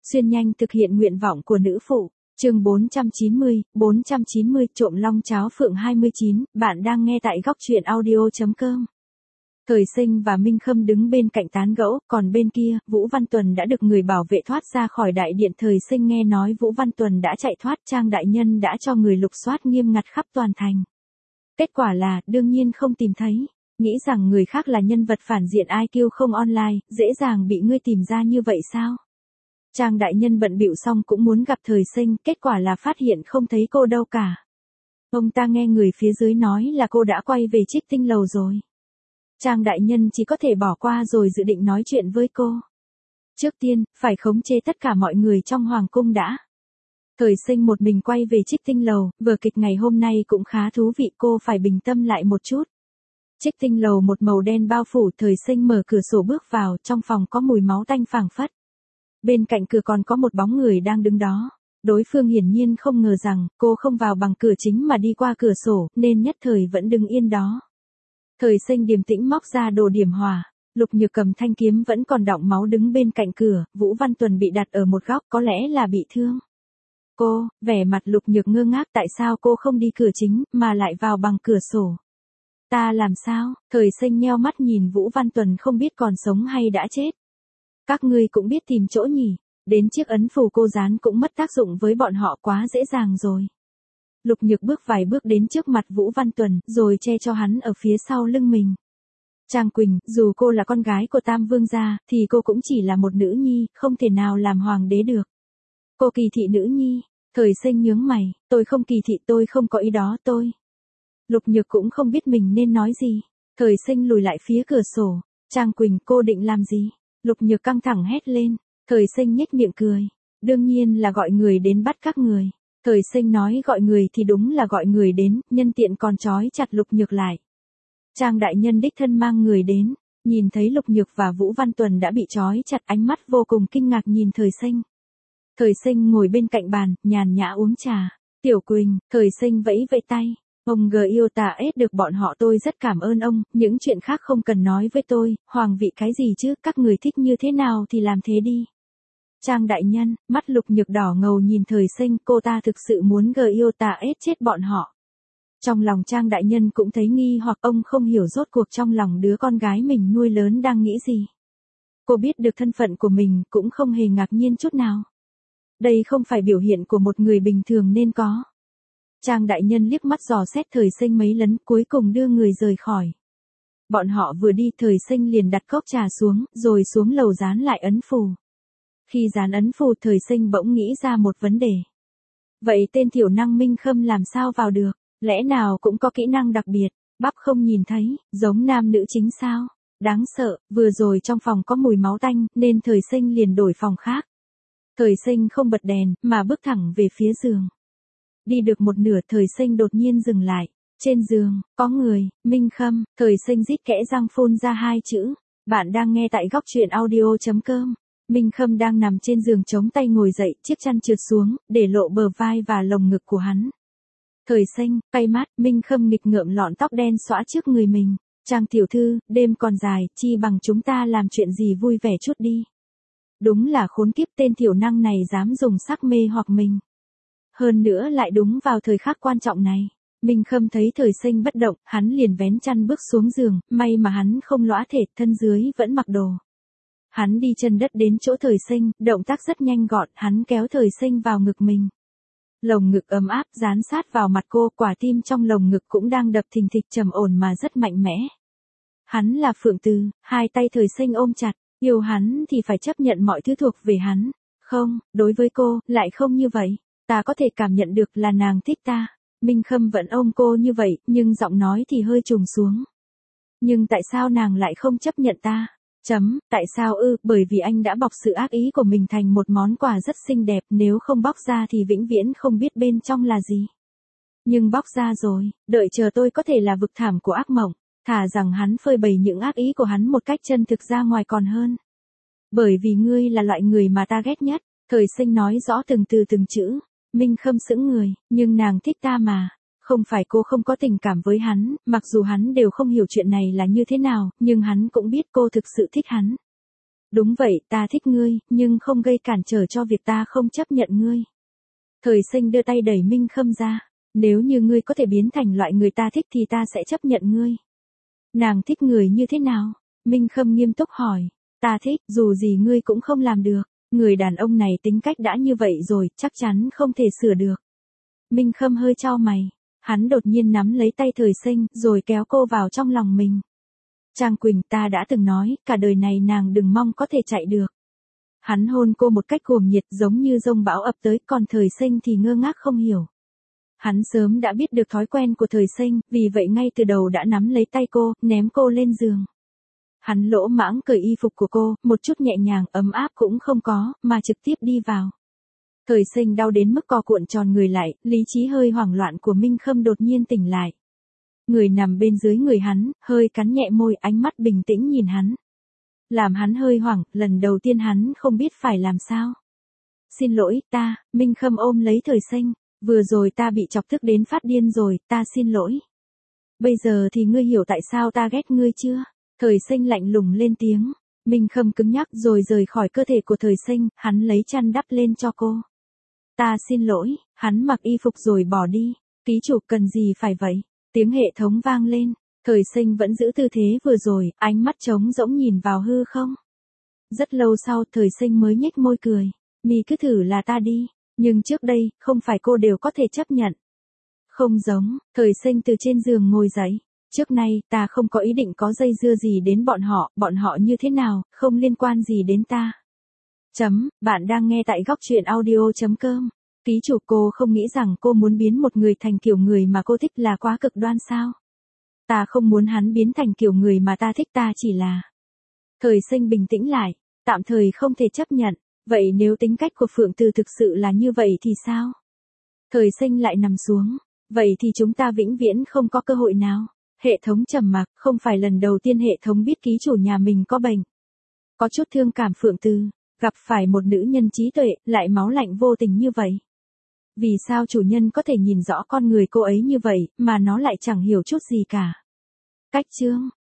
Xuyên nhanh thực hiện nguyện vọng của nữ phụ. Chương 490, trộm long cháo phượng 29, bạn đang nghe tại góc truyện audio.com. Thời Sinh và Minh Khâm đứng bên cạnh tán gẫu, còn bên kia, Vũ Văn Tuần đã được người bảo vệ thoát ra khỏi đại điện. Thời Sinh nghe nói Vũ Văn Tuần đã chạy thoát, Trang đại nhân đã cho người lục soát nghiêm ngặt khắp toàn thành. Kết quả là, đương nhiên không tìm thấy. Nghĩ rằng người khác là nhân vật phản diện IQ không online, dễ dàng bị ngươi tìm ra như vậy sao? Trang đại nhân bận bịu xong cũng muốn gặp Thời Sinh, kết quả là phát hiện không thấy cô đâu cả. Ông ta nghe người phía dưới nói là cô đã quay về Trích Tinh lầu rồi. Trang đại nhân chỉ có thể bỏ qua rồi dự định nói chuyện với cô. Trước tiên, phải khống chế tất cả mọi người trong hoàng cung đã. Thời Sinh một mình quay về Trích Tinh lầu, vở kịch ngày hôm nay cũng khá thú vị, cô phải bình tâm lại một chút. Trích Tinh lầu một màu đen bao phủ. Thời Sinh mở cửa sổ bước vào, trong phòng có mùi máu tanh phảng phất. Bên cạnh cửa còn có một bóng người đang đứng đó. Đối phương hiển nhiên không ngờ rằng cô không vào bằng cửa chính mà đi qua cửa sổ, nên nhất thời vẫn đứng yên đó. Thời Sinh điềm tĩnh móc ra đồ điểm hỏa. Lục Nhược cầm thanh kiếm vẫn còn đọng máu đứng bên cạnh cửa. Vũ Văn Tuần bị đặt ở một góc, có lẽ là bị thương. Cô, vẻ mặt Lục Nhược ngơ ngác, tại sao cô không đi cửa chính mà lại vào bằng cửa sổ? Ta làm sao? Thời Sinh nheo mắt nhìn Vũ Văn Tuần không biết còn sống hay đã chết. Các ngươi cũng biết tìm chỗ nhỉ, đến chiếc ấn phù cô dán cũng mất tác dụng với bọn họ, quá dễ dàng rồi. Lục Nhược bước vài bước đến trước mặt Vũ Văn Tuần, rồi che cho hắn ở phía sau lưng mình. Trang Quỳnh, dù cô là con gái của Tam Vương gia, thì cô cũng chỉ là một nữ nhi, không thể nào làm hoàng đế được. Cô kỳ thị nữ nhi. Thời Sinh nhướng mày, tôi không kỳ thị, tôi không có ý đó, tôi. Lục Nhược cũng không biết mình nên nói gì. Thời Sinh lùi lại phía cửa sổ. Trang Quỳnh, cô định làm gì? Lục Nhược căng thẳng hét lên. Thời Sinh nhếch miệng cười. Đương nhiên là gọi người đến bắt các người. Thời Sinh nói gọi người thì đúng là gọi người đến, nhân tiện còn trói chặt Lục Nhược lại. Trang đại nhân đích thân mang người đến. Nhìn thấy Lục Nhược và Vũ Văn Tuần đã bị trói chặt, ánh mắt vô cùng kinh ngạc nhìn Thời Sinh. Thời Sinh ngồi bên cạnh bàn, nhàn nhã uống trà. Tiểu Quỳnh, Thời Sinh vẫy vẫy tay. Ông yêu ta ết được bọn họ, tôi rất cảm ơn ông, những chuyện khác không cần nói với tôi, hoàng vị cái gì chứ, các người thích như thế nào thì làm thế đi. Trang đại nhân, mắt Lục Nhược đỏ ngầu nhìn Thời Sinh, cô ta thực sự muốn yêu ta ết chết bọn họ. Trong lòng Trang đại nhân cũng thấy nghi hoặc, ông không hiểu rốt cuộc trong lòng đứa con gái mình nuôi lớn đang nghĩ gì. Cô biết được thân phận của mình cũng không hề ngạc nhiên chút nào. Đây không phải biểu hiện của một người bình thường nên có. Trang đại nhân liếc mắt dò xét Thời Sinh mấy lần, cuối cùng đưa người rời khỏi. Bọn họ vừa đi, Thời Sinh liền đặt cốc trà xuống, rồi xuống lầu dán lại ấn phù. Khi dán ấn phù, Thời Sinh bỗng nghĩ ra một vấn đề. Vậy tên thiểu năng Minh Khâm làm sao vào được? Lẽ nào cũng có kỹ năng đặc biệt, bắp không nhìn thấy, giống nam nữ chính sao? Đáng sợ, vừa rồi trong phòng có mùi máu tanh, nên Thời Sinh liền đổi phòng khác. Thời Sinh không bật đèn, mà bước thẳng về phía giường. Đi được một nửa, Thời Sinh đột nhiên dừng lại. Trên giường, có người. Minh Khâm. Thời Sinh rít kẽ răng phun ra hai chữ. Bạn đang nghe tại góc truyện audio.com. Minh Khâm đang nằm trên giường chống tay ngồi dậy, chiếc chăn trượt xuống, để lộ bờ vai và lồng ngực của hắn. Thời Sinh, cay mắt, Minh Khâm nghịch ngợm lọn tóc đen xõa trước người mình. Trang tiểu thư, đêm còn dài, chi bằng chúng ta làm chuyện gì vui vẻ chút đi. Đúng là khốn kiếp, tên thiểu năng này dám dùng sắc mê hoặc mình. Hơn nữa lại đúng vào thời khắc quan trọng này. Minh Khâm thấy Thời Sinh bất động, hắn liền vén chăn bước xuống giường, may mà hắn không lõa thể, thân dưới vẫn mặc đồ. Hắn đi chân đất đến chỗ Thời Sinh, động tác rất nhanh gọn, hắn kéo Thời Sinh vào ngực mình. Lồng ngực ấm áp dán sát vào mặt cô, quả tim trong lồng ngực cũng đang đập thình thịch trầm ổn mà rất mạnh mẽ. Hắn là Phượng Từ, hai tay Thời Sinh ôm chặt, yêu hắn thì phải chấp nhận mọi thứ thuộc về hắn. Không, đối với cô, lại không như vậy. Ta có thể cảm nhận được là nàng thích ta. Minh Khâm vẫn ôm cô như vậy, nhưng giọng nói thì hơi trùng xuống. Nhưng tại sao nàng lại không chấp nhận ta? Tại sao ư? Bởi vì anh đã bọc sự ác ý của mình thành một món quà rất xinh đẹp, nếu không bóc ra thì vĩnh viễn không biết bên trong là gì. Nhưng bóc ra rồi, đợi chờ tôi có thể là vực thẳm của ác mộng, thà rằng hắn phơi bày những ác ý của hắn một cách chân thực ra ngoài còn hơn. Bởi vì ngươi là loại người mà ta ghét nhất. Thời Sinh nói rõ từng từ từng chữ. Minh Khâm sững người, nhưng nàng thích ta mà. Không phải cô không có tình cảm với hắn, mặc dù hắn đều không hiểu chuyện này là như thế nào, nhưng hắn cũng biết cô thực sự thích hắn. Đúng vậy, ta thích ngươi, nhưng không gây cản trở cho việc ta không chấp nhận ngươi. Thời Sinh đưa tay đẩy Minh Khâm ra. Nếu như ngươi có thể biến thành loại người ta thích thì ta sẽ chấp nhận ngươi. Nàng thích người như thế nào? Minh Khâm nghiêm túc hỏi. Ta thích, dù gì ngươi cũng không làm được. Người đàn ông này tính cách đã như vậy rồi, chắc chắn không thể sửa được. Minh Khâm hơi chau mày. Hắn đột nhiên nắm lấy tay Thời Sinh, rồi kéo cô vào trong lòng mình. Trang Quỳnh, ta đã từng nói, cả đời này nàng đừng mong có thể chạy được. Hắn hôn cô một cách cuồng nhiệt giống như dông bão ập tới, còn Thời Sinh thì ngơ ngác không hiểu. Hắn sớm đã biết được thói quen của Thời Sinh, vì vậy ngay từ đầu đã nắm lấy tay cô, ném cô lên giường. Hắn lỗ mãng cởi y phục của cô, một chút nhẹ nhàng, ấm áp cũng không có, mà trực tiếp đi vào. Thời Sinh đau đến mức co cuộn tròn người lại, lý trí hơi hoảng loạn của Minh Khâm đột nhiên tỉnh lại. Người nằm bên dưới người hắn, hơi cắn nhẹ môi, ánh mắt bình tĩnh nhìn hắn. Làm hắn hơi hoảng, lần đầu tiên hắn không biết phải làm sao. Xin lỗi, ta, Minh Khâm ôm lấy Thời Sinh. Vừa rồi ta bị chọc tức đến phát điên rồi, ta xin lỗi. Bây giờ thì ngươi hiểu tại sao ta ghét ngươi chưa? Thời Sinh lạnh lùng lên tiếng. Minh Khâm cứng nhắc rồi rời khỏi cơ thể của Thời Sinh, hắn lấy chăn đắp lên cho cô. Ta xin lỗi, hắn mặc y phục rồi bỏ đi. Ký chủ cần gì phải vậy? Tiếng hệ thống vang lên. Thời Sinh vẫn giữ tư thế vừa rồi, ánh mắt trống rỗng nhìn vào hư không. Rất lâu sau Thời Sinh mới nhếch môi cười. Mi cứ thử là ta đi. Nhưng trước đây, không phải cô đều có thể chấp nhận. Không giống, Thời Sinh từ trên giường ngồi dậy. Trước nay, ta không có ý định có dây dưa gì đến bọn họ như thế nào, không liên quan gì đến ta. Bạn đang nghe tại góc truyện audio.com. Ký chủ, cô không nghĩ rằng cô muốn biến một người thành kiểu người mà cô thích là quá cực đoan sao? Ta không muốn hắn biến thành kiểu người mà ta thích, ta chỉ là... Thời Sinh bình tĩnh lại, tạm thời không thể chấp nhận. Vậy nếu tính cách của Phượng Từ thực sự là như vậy thì sao? Thời Sinh lại nằm xuống. Vậy thì chúng ta vĩnh viễn không có cơ hội nào. Hệ thống trầm mặc, không phải lần đầu tiên hệ thống biết ký chủ nhà mình có bệnh. Có chút thương cảm Phượng Từ, gặp phải một nữ nhân trí tuệ, lại máu lạnh vô tình như vậy. Vì sao chủ nhân có thể nhìn rõ con người cô ấy như vậy, mà nó lại chẳng hiểu chút gì cả? Cách chương